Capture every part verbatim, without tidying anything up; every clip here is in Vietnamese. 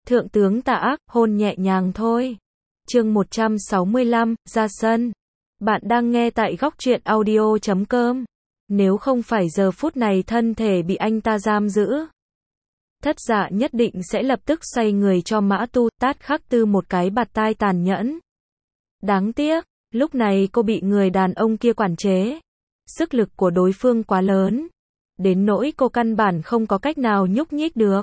Thượng tướng tà ác, hôn nhẹ nhàng thôi. Chương một trăm sáu mươi lăm, ra sân. Bạn đang nghe tại góc truyện audio chấm com. Nếu không phải giờ phút này thân thể bị anh ta giam giữ, Thất Dạ nhất định sẽ lập tức xoay người cho Mã Tu tát Khắc Tư một cái bạt tai tàn nhẫn. Đáng tiếc, lúc này cô bị người đàn ông kia quản chế. Sức lực của đối phương quá lớn, đến nỗi cô căn bản không có cách nào nhúc nhích được.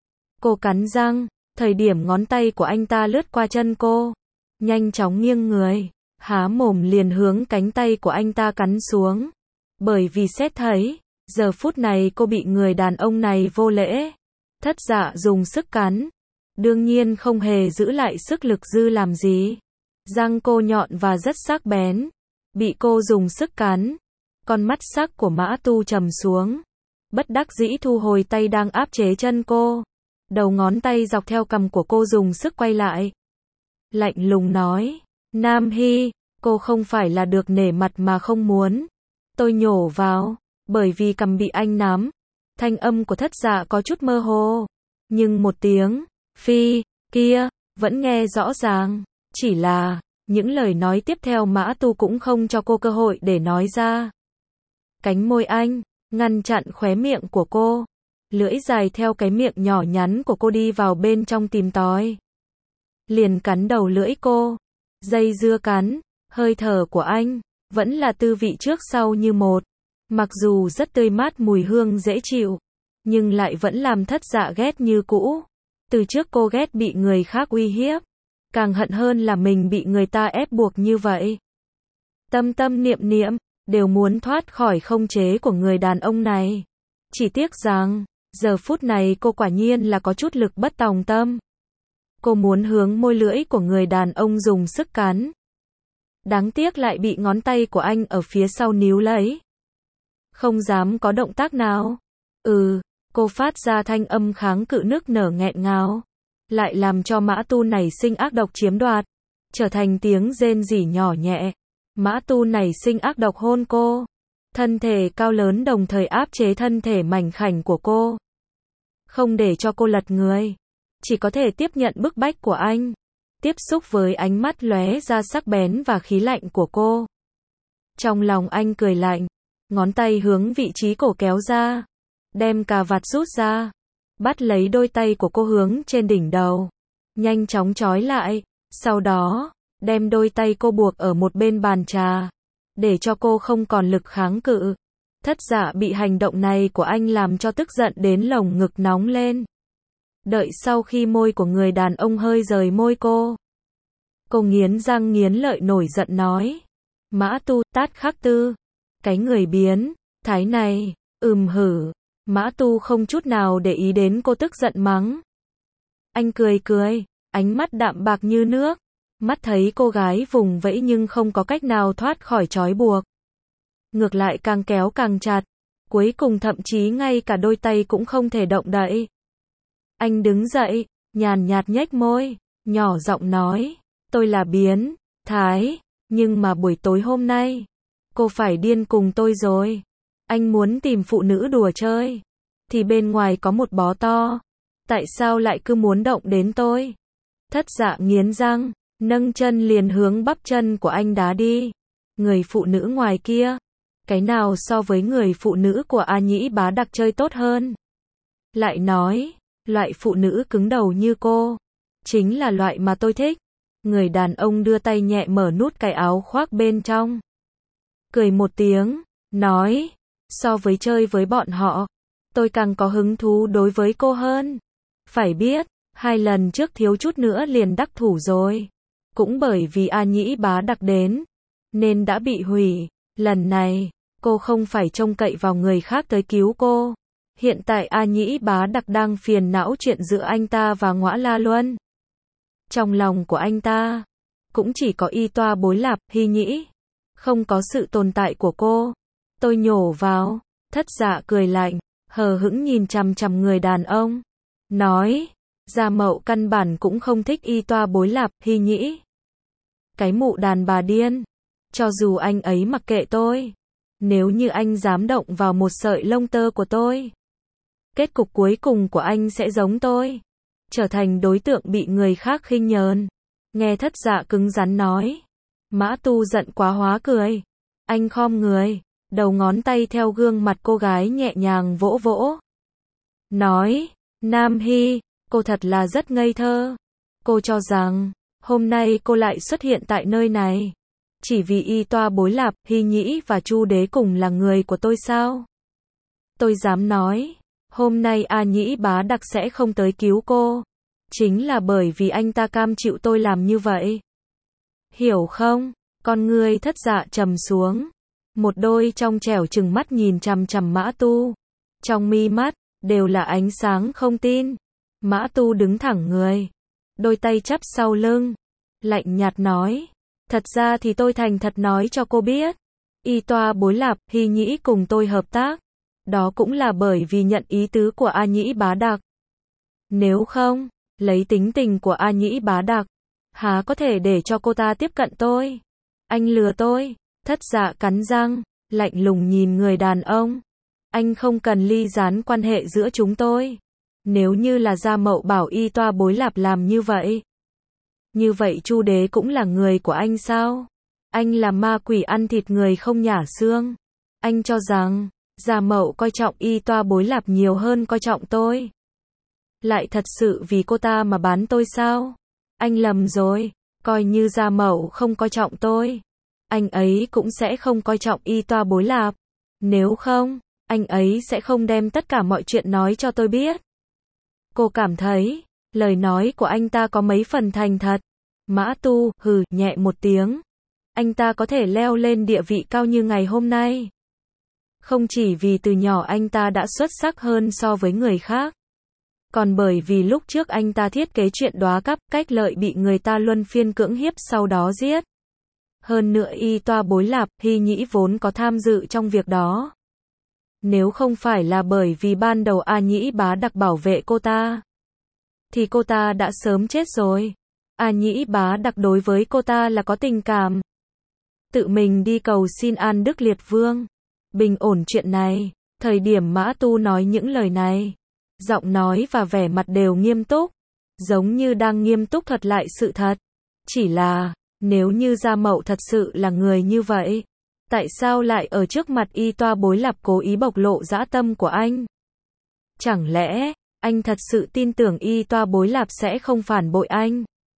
Cô cắn răng, thời điểm ngón tay của anh ta lướt qua chân cô, nhanh chóng nghiêng người, há mồm liền hướng cánh tay của anh ta cắn xuống. Bởi vì xét thấy, giờ phút này cô bị người đàn ông này vô lễ. Thất Dạ dùng sức cắn, đương nhiên không hề giữ lại sức lực dư làm gì. Răng cô nhọn và rất sắc bén, bị cô dùng sức cắn, con mắt sắc của Mã Tu trầm xuống, bất đắc dĩ thu hồi tay đang áp chế chân cô. Đầu ngón tay dọc theo cằm của cô dùng sức quay lại. Lạnh lùng nói, Nam Hy, cô không phải là được nể mặt mà không muốn. Tôi nhổ vào, bởi vì cằm bị anh nắm. Thanh âm của Thất Dạ có chút mơ hồ, nhưng một tiếng, phi, kia, vẫn nghe rõ ràng. Chỉ là, những lời nói tiếp theo Mã Tu cũng không cho cô cơ hội để nói ra. Cánh môi anh, ngăn chặn khóe miệng của cô. Lưỡi dài theo cái miệng nhỏ nhắn của cô đi vào bên trong tìm tòi. Liền cắn đầu lưỡi cô. Dây dưa cắn, hơi thở của anh, vẫn là tư vị trước sau như một. Mặc dù rất tươi mát mùi hương dễ chịu, nhưng lại vẫn làm Thất Dạ ghét như cũ. Từ trước cô ghét bị người khác uy hiếp, càng hận hơn là mình bị người ta ép buộc như vậy. Tâm tâm niệm niệm, đều muốn thoát khỏi không chế của người đàn ông này. Chỉ tiếc rằng, giờ phút này cô quả nhiên là có chút lực bất tòng tâm. Cô muốn hướng môi lưỡi của người đàn ông dùng sức cắn. Đáng tiếc lại bị ngón tay của anh ở phía sau níu lấy. Không dám có động tác nào. Ừ, cô phát ra thanh âm kháng cự nức nở nghẹn ngào. Lại làm cho Mã Tu nảy sinh ác độc chiếm đoạt. Trở thành tiếng rên rỉ nhỏ nhẹ. Mã Tu nảy sinh ác độc hôn cô. Thân thể cao lớn đồng thời áp chế thân thể mảnh khảnh của cô. Không để cho cô lật người. Chỉ có thể tiếp nhận bức bách của anh. Tiếp xúc với ánh mắt lóe ra sắc bén và khí lạnh của cô. Trong lòng anh cười lạnh. Ngón tay hướng vị trí cổ kéo ra. Đem cà vạt rút ra. Bắt lấy đôi tay của cô hướng trên đỉnh đầu. Nhanh chóng trói lại. Sau đó, đem đôi tay cô buộc ở một bên bàn trà. Để cho cô không còn lực kháng cự. Thất Dạ bị hành động này của anh làm cho tức giận đến lồng ngực nóng lên. Đợi sau khi môi của người đàn ông hơi rời môi cô. Cô nghiến răng nghiến lợi nổi giận nói. Mã Tu, tát Khắc Tư. Cái người biến, thái này, ừm hử. Mã Tu không chút nào để ý đến cô tức giận mắng. Anh cười cười, ánh mắt đạm bạc như nước. Mắt thấy cô gái vùng vẫy nhưng không có cách nào thoát khỏi trói buộc. Ngược lại càng kéo càng chặt. Cuối cùng thậm chí ngay cả đôi tay cũng không thể động đậy. Anh đứng dậy, nhàn nhạt nhếch môi, nhỏ giọng nói. Tôi là biến, thái, nhưng mà buổi tối hôm nay, cô phải điên cùng tôi rồi. Anh muốn tìm phụ nữ đùa chơi, thì bên ngoài có một bó to. Tại sao lại cứ muốn động đến tôi? Thất Dạ nghiến răng, nâng chân liền hướng bắp chân của anh đá đi. Người phụ nữ ngoài kia, cái nào so với người phụ nữ của A Nhĩ Bá Đặc chơi tốt hơn? Lại nói, loại phụ nữ cứng đầu như cô, chính là loại mà tôi thích. Người đàn ông đưa tay nhẹ mở nút cái áo khoác bên trong. Cười một tiếng, nói, so với chơi với bọn họ, tôi càng có hứng thú đối với cô hơn. Phải biết, hai lần trước thiếu chút nữa liền đắc thủ rồi. Cũng bởi vì A Nhĩ Bá Đặc đến, nên đã bị hủy. Lần này, cô không phải trông cậy vào người khác tới cứu cô. Hiện tại A Nhĩ Bá Đặc đang phiền não chuyện giữa anh ta và Ngõa La Luân. Trong lòng của anh ta, cũng chỉ có Y Toa Bối Lạp, Hy Nhĩ. Không có sự tồn tại của cô. Tôi nhổ vào. Thất Dạ cười lạnh, hờ hững nhìn chằm chằm người đàn ông. Nói, Gia Mậu căn bản cũng không thích Y Toa Bối Lạp, Hy Nhĩ. Cái mụ đàn bà điên. Cho dù anh ấy mặc kệ tôi. Nếu như anh dám động vào một sợi lông tơ của tôi, kết cục cuối cùng của anh sẽ giống tôi. trở thành đối tượng bị người khác khinh nhờn. Nghe Thất Dạ cứng rắn nói. Mã Tu giận quá hóa cười. Anh khom người, đầu ngón tay theo gương mặt cô gái nhẹ nhàng vỗ vỗ. Nói, Nam Hy, cô thật là rất ngây thơ. Cô cho rằng, hôm nay cô lại xuất hiện tại nơi này. Chỉ vì Y Toa Bối Lạp, Hy Nhĩ và Chu Đế cùng là người của tôi sao? Tôi dám nói, hôm nay A Nhĩ Bá Đặc sẽ không tới cứu cô. Chính là bởi vì anh ta cam chịu tôi làm như vậy. Hiểu không? Con ngươi Thất Dạ trầm xuống. Một đôi trong trẻo trừng mắt nhìn chằm chằm Mã Tu. Trong mi mắt, đều là ánh sáng không tin. Mã Tu đứng thẳng người. Đôi tay chắp sau lưng. Lạnh nhạt nói. Thật ra thì tôi thành thật nói cho cô biết. Y Toa Bối Lạp, Hy Nhĩ cùng tôi hợp tác. Đó cũng là bởi vì nhận ý tứ của A Nhĩ Bá Đặc. Nếu không, lấy tính tình của A Nhĩ Bá Đặc, há có thể để cho cô ta tiếp cận tôi. Anh lừa tôi. Thất Dạ cắn răng, lạnh lùng nhìn người đàn ông. Anh không cần ly gián quan hệ giữa chúng tôi. Nếu như là Gia Mậu bảo Y Toa Bối Lạp làm như vậy. Như vậy Chu Đế cũng là người của anh sao? Anh là ma quỷ ăn thịt người không nhả xương. Anh cho rằng, Gia Mậu coi trọng Y Toa Bối Lạp nhiều hơn coi trọng tôi. Lại thật sự vì cô ta mà bán tôi sao? Anh lầm rồi, coi như Gia Mậu không coi trọng tôi. Anh ấy cũng sẽ không coi trọng Y Toa Bối Lạp. Nếu không, anh ấy sẽ không đem tất cả mọi chuyện nói cho tôi biết. Cô cảm thấy, lời nói của anh ta có mấy phần thành thật. Mã Tu, hừ, nhẹ một tiếng. Anh ta có thể leo lên địa vị cao như ngày hôm nay. Không chỉ vì từ nhỏ anh ta đã xuất sắc hơn so với người khác. Còn bởi vì lúc trước anh ta thiết kế chuyện đóa cắp, cách lợi bị người ta luân phiên cưỡng hiếp sau đó giết. Hơn nữa Y Toa Bối Lạp, Hy Nhĩ vốn có tham dự trong việc đó. Nếu không phải là bởi vì ban đầu A Nhĩ Bá Đặc bảo vệ cô ta, thì cô ta đã sớm chết rồi. A Nhĩ Bá Đặc đối với cô ta là có tình cảm. Tự mình đi cầu xin An Đức Liệt Vương bình ổn chuyện này. Thời điểm Mã Tu nói những lời này, giọng nói và vẻ mặt đều nghiêm túc, giống như đang nghiêm túc thuật lại sự thật. Chỉ là, nếu như Gia Mậu thật sự là người như vậy, tại sao lại ở trước mặt Y Toa Bối Lạp cố ý bộc lộ dã tâm của anh? Chẳng lẽ, anh thật sự tin tưởng Y Toa Bối Lạp sẽ không phản bội anh?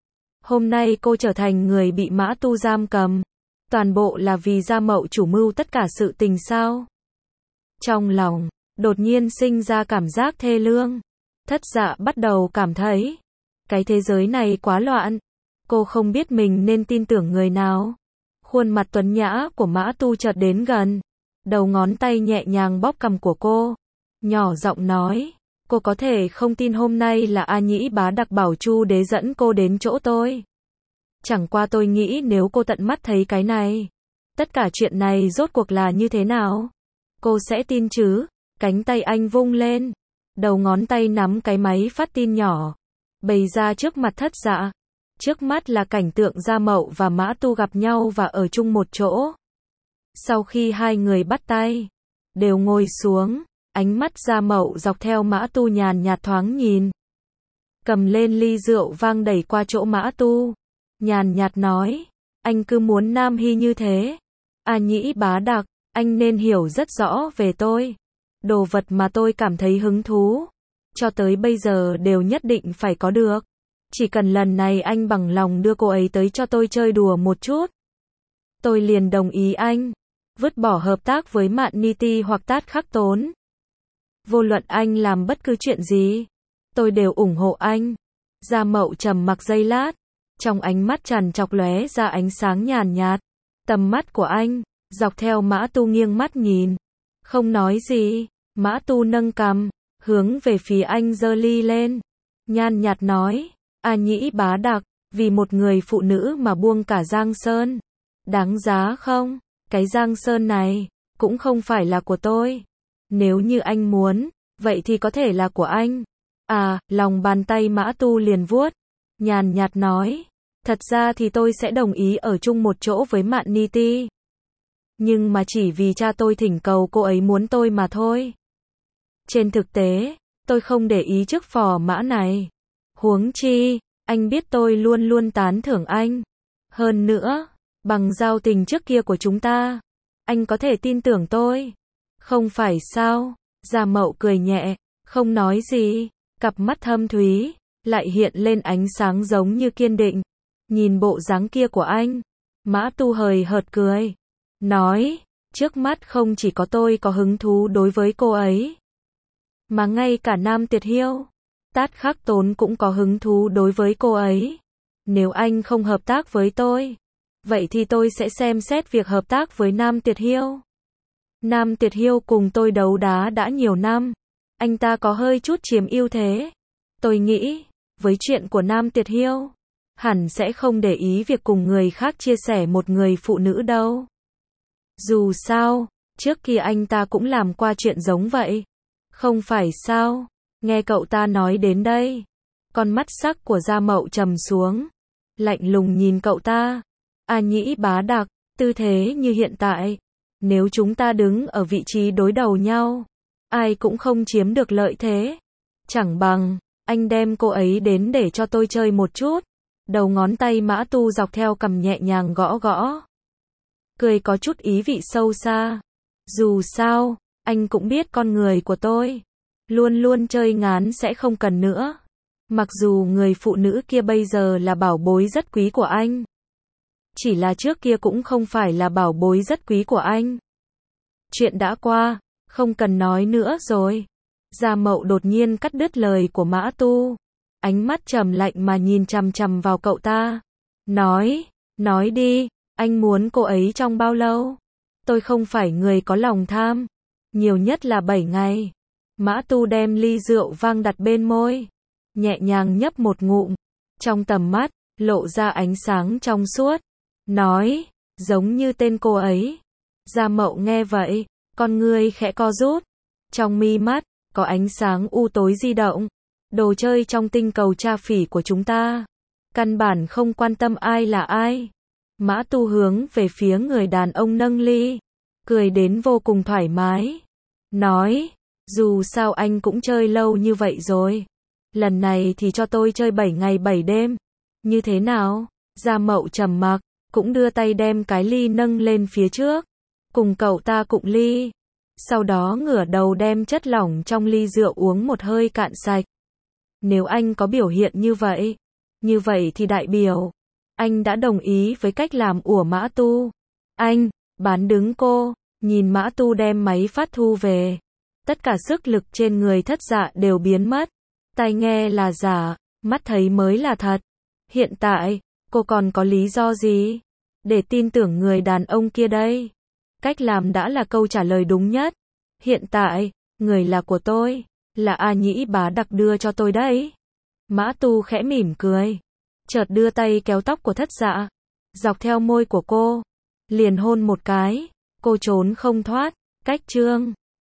Hôm nay cô trở thành người bị Mã Tu giam cầm. Toàn bộ là vì Gia Mậu chủ mưu tất cả sự tình sao? Trong lòng, đột nhiên sinh ra cảm giác thê lương. Thất Dạ bắt đầu cảm thấy, cái thế giới này quá loạn. Cô không biết mình nên tin tưởng người nào. Khuôn mặt tuấn nhã của Mã Tu chợt đến gần. Đầu ngón tay nhẹ nhàng bóp cằm của cô. Nhỏ giọng nói, cô có thể không tin hôm nay là A Nhĩ Bá Đặc bảo Chu Đế dẫn cô đến chỗ tôi. Chẳng qua tôi nghĩ nếu cô tận mắt thấy cái này, tất cả chuyện này rốt cuộc là như thế nào, cô sẽ tin chứ. Cánh tay anh vung lên, đầu ngón tay nắm cái máy phát tin nhỏ, bày ra trước mặt Thất Dạ. Trước mắt là cảnh tượng Gia Mậu và Mã Tu gặp nhau và ở chung một chỗ. Sau khi hai người bắt tay, đều ngồi xuống, ánh mắt Gia Mậu dọc theo Mã Tu nhàn nhạt thoáng nhìn. Cầm lên ly rượu vang đẩy qua chỗ Mã Tu. Nhàn nhạt nói, anh cứ muốn Nam Hy như thế. A Nhĩ Bá Đặc, anh nên hiểu rất rõ về tôi. Đồ vật mà tôi cảm thấy hứng thú, cho tới bây giờ đều nhất định phải có được. Chỉ cần lần này anh bằng lòng đưa cô ấy tới cho tôi chơi đùa một chút, tôi liền đồng ý anh. Vứt bỏ hợp tác với Mạn Ni Ti hoặc Tát Khắc Tốn. Vô luận anh làm bất cứ chuyện gì, tôi đều ủng hộ anh. Gia Mậu trầm mặc giây lát, trong ánh mắt tràn trọc lóe ra ánh sáng nhàn nhạt. Tầm mắt của anh, dọc theo Mã Tu nghiêng mắt nhìn. Không nói gì, Mã Tu nâng cằm, hướng về phía anh giơ ly lên. Nhàn nhạt nói, A Nhĩ Bá Đặc, vì một người phụ nữ mà buông cả Giang Sơn. Đáng giá không? Cái Giang Sơn này, cũng không phải là của tôi. Nếu như anh muốn, vậy thì có thể là của anh. À, lòng bàn tay Mã Tu liền vuốt. Nhàn nhạt nói, thật ra thì tôi sẽ đồng ý ở chung một chỗ với Mạn Ni Ti. Nhưng mà chỉ vì cha tôi thỉnh cầu cô ấy muốn tôi mà thôi. Trên thực tế, tôi không để ý chiếc phò mã này. Huống chi, anh biết tôi luôn luôn tán thưởng anh. Hơn nữa, bằng giao tình trước kia của chúng ta, anh có thể tin tưởng tôi. Không phải sao? Gia Mậu cười nhẹ, không nói gì, cặp mắt thâm thúy, lại hiện lên ánh sáng giống như kiên định. Nhìn bộ dáng kia của anh, Mã Tu hời hợt cười, nói, trước mắt không chỉ có tôi có hứng thú đối với cô ấy, mà ngay cả Nam Tiệt Hiêu, Tát Khắc Tốn cũng có hứng thú đối với cô ấy. Nếu anh không hợp tác với tôi, vậy thì tôi sẽ xem xét việc hợp tác với Nam Tiệt Hiêu. Nam Tiệt Hiêu cùng tôi đấu đá đã nhiều năm, anh ta có hơi chút chiếm ưu thế. Tôi nghĩ, với chuyện của Nam Tiệt Hiêu, hẳn sẽ không để ý việc cùng người khác chia sẻ một người phụ nữ đâu. Dù sao, trước kia anh ta cũng làm qua chuyện giống vậy. Không phải sao? Nghe cậu ta nói đến đây, con mắt sắc của Gia Mậu trầm xuống, lạnh lùng nhìn cậu ta. A Nhĩ Bá Đặc, tư thế như hiện tại, nếu chúng ta đứng ở vị trí đối đầu nhau, ai cũng không chiếm được lợi thế. Chẳng bằng, anh đem cô ấy đến để cho tôi chơi một chút. Đầu ngón tay Mã Tu dọc theo cằm nhẹ nhàng gõ gõ. Cười có chút ý vị sâu xa. Dù sao, anh cũng biết con người của tôi. Luôn luôn chơi ngán sẽ không cần nữa. Mặc dù người phụ nữ kia bây giờ là bảo bối rất quý của anh. Chỉ là trước kia cũng không phải là bảo bối rất quý của anh. Chuyện đã qua, không cần nói nữa rồi. Gia Mậu đột nhiên cắt đứt lời của Mã Tu. Ánh mắt trầm lạnh mà nhìn chằm chằm vào cậu ta. Nói, nói đi, anh muốn cô ấy trong bao lâu? Tôi không phải người có lòng tham. Nhiều nhất là bảy ngày. Mã Tu đem ly rượu vang đặt bên môi. Nhẹ nhàng nhấp một ngụm. Trong tầm mắt, lộ ra ánh sáng trong suốt. Nói, giống như tên cô ấy. Gia Mậu nghe vậy, con ngươi khẽ co rút. Trong mi mắt, có ánh sáng u tối di động. Đồ chơi trong tinh cầu tra phỉ của chúng ta. Căn bản không quan tâm ai là ai. Mã Tu hướng về phía người đàn ông nâng ly. Cười đến vô cùng thoải mái. Nói, dù sao anh cũng chơi lâu như vậy rồi. Lần này thì cho tôi chơi bảy ngày bảy đêm. Như thế nào? Gia Mậu trầm mặc, cũng đưa tay đem cái ly nâng lên phía trước. Cùng cậu ta cụng ly. Sau đó ngửa đầu đem chất lỏng trong ly rượu uống một hơi cạn sạch. Nếu anh có biểu hiện như vậy, như vậy thì đại biểu, anh đã đồng ý với cách làm của Mã Tu. Anh, bán đứng cô, nhìn Mã Tu đem máy phát thu về. Tất cả sức lực trên người Thất Dạ đều biến mất. Tai nghe là giả, mắt thấy mới là thật. Hiện tại, cô còn có lý do gì để tin tưởng người đàn ông kia đây? Cách làm đã là câu trả lời đúng nhất. Hiện tại, người là của tôi, là A Nhĩ Bá Đặc đưa cho tôi đấy. Mã Tu khẽ mỉm cười, chợt đưa tay kéo tóc của Thất Dạ, dọc theo môi của cô, liền hôn một cái. Cô trốn không thoát. Cách chương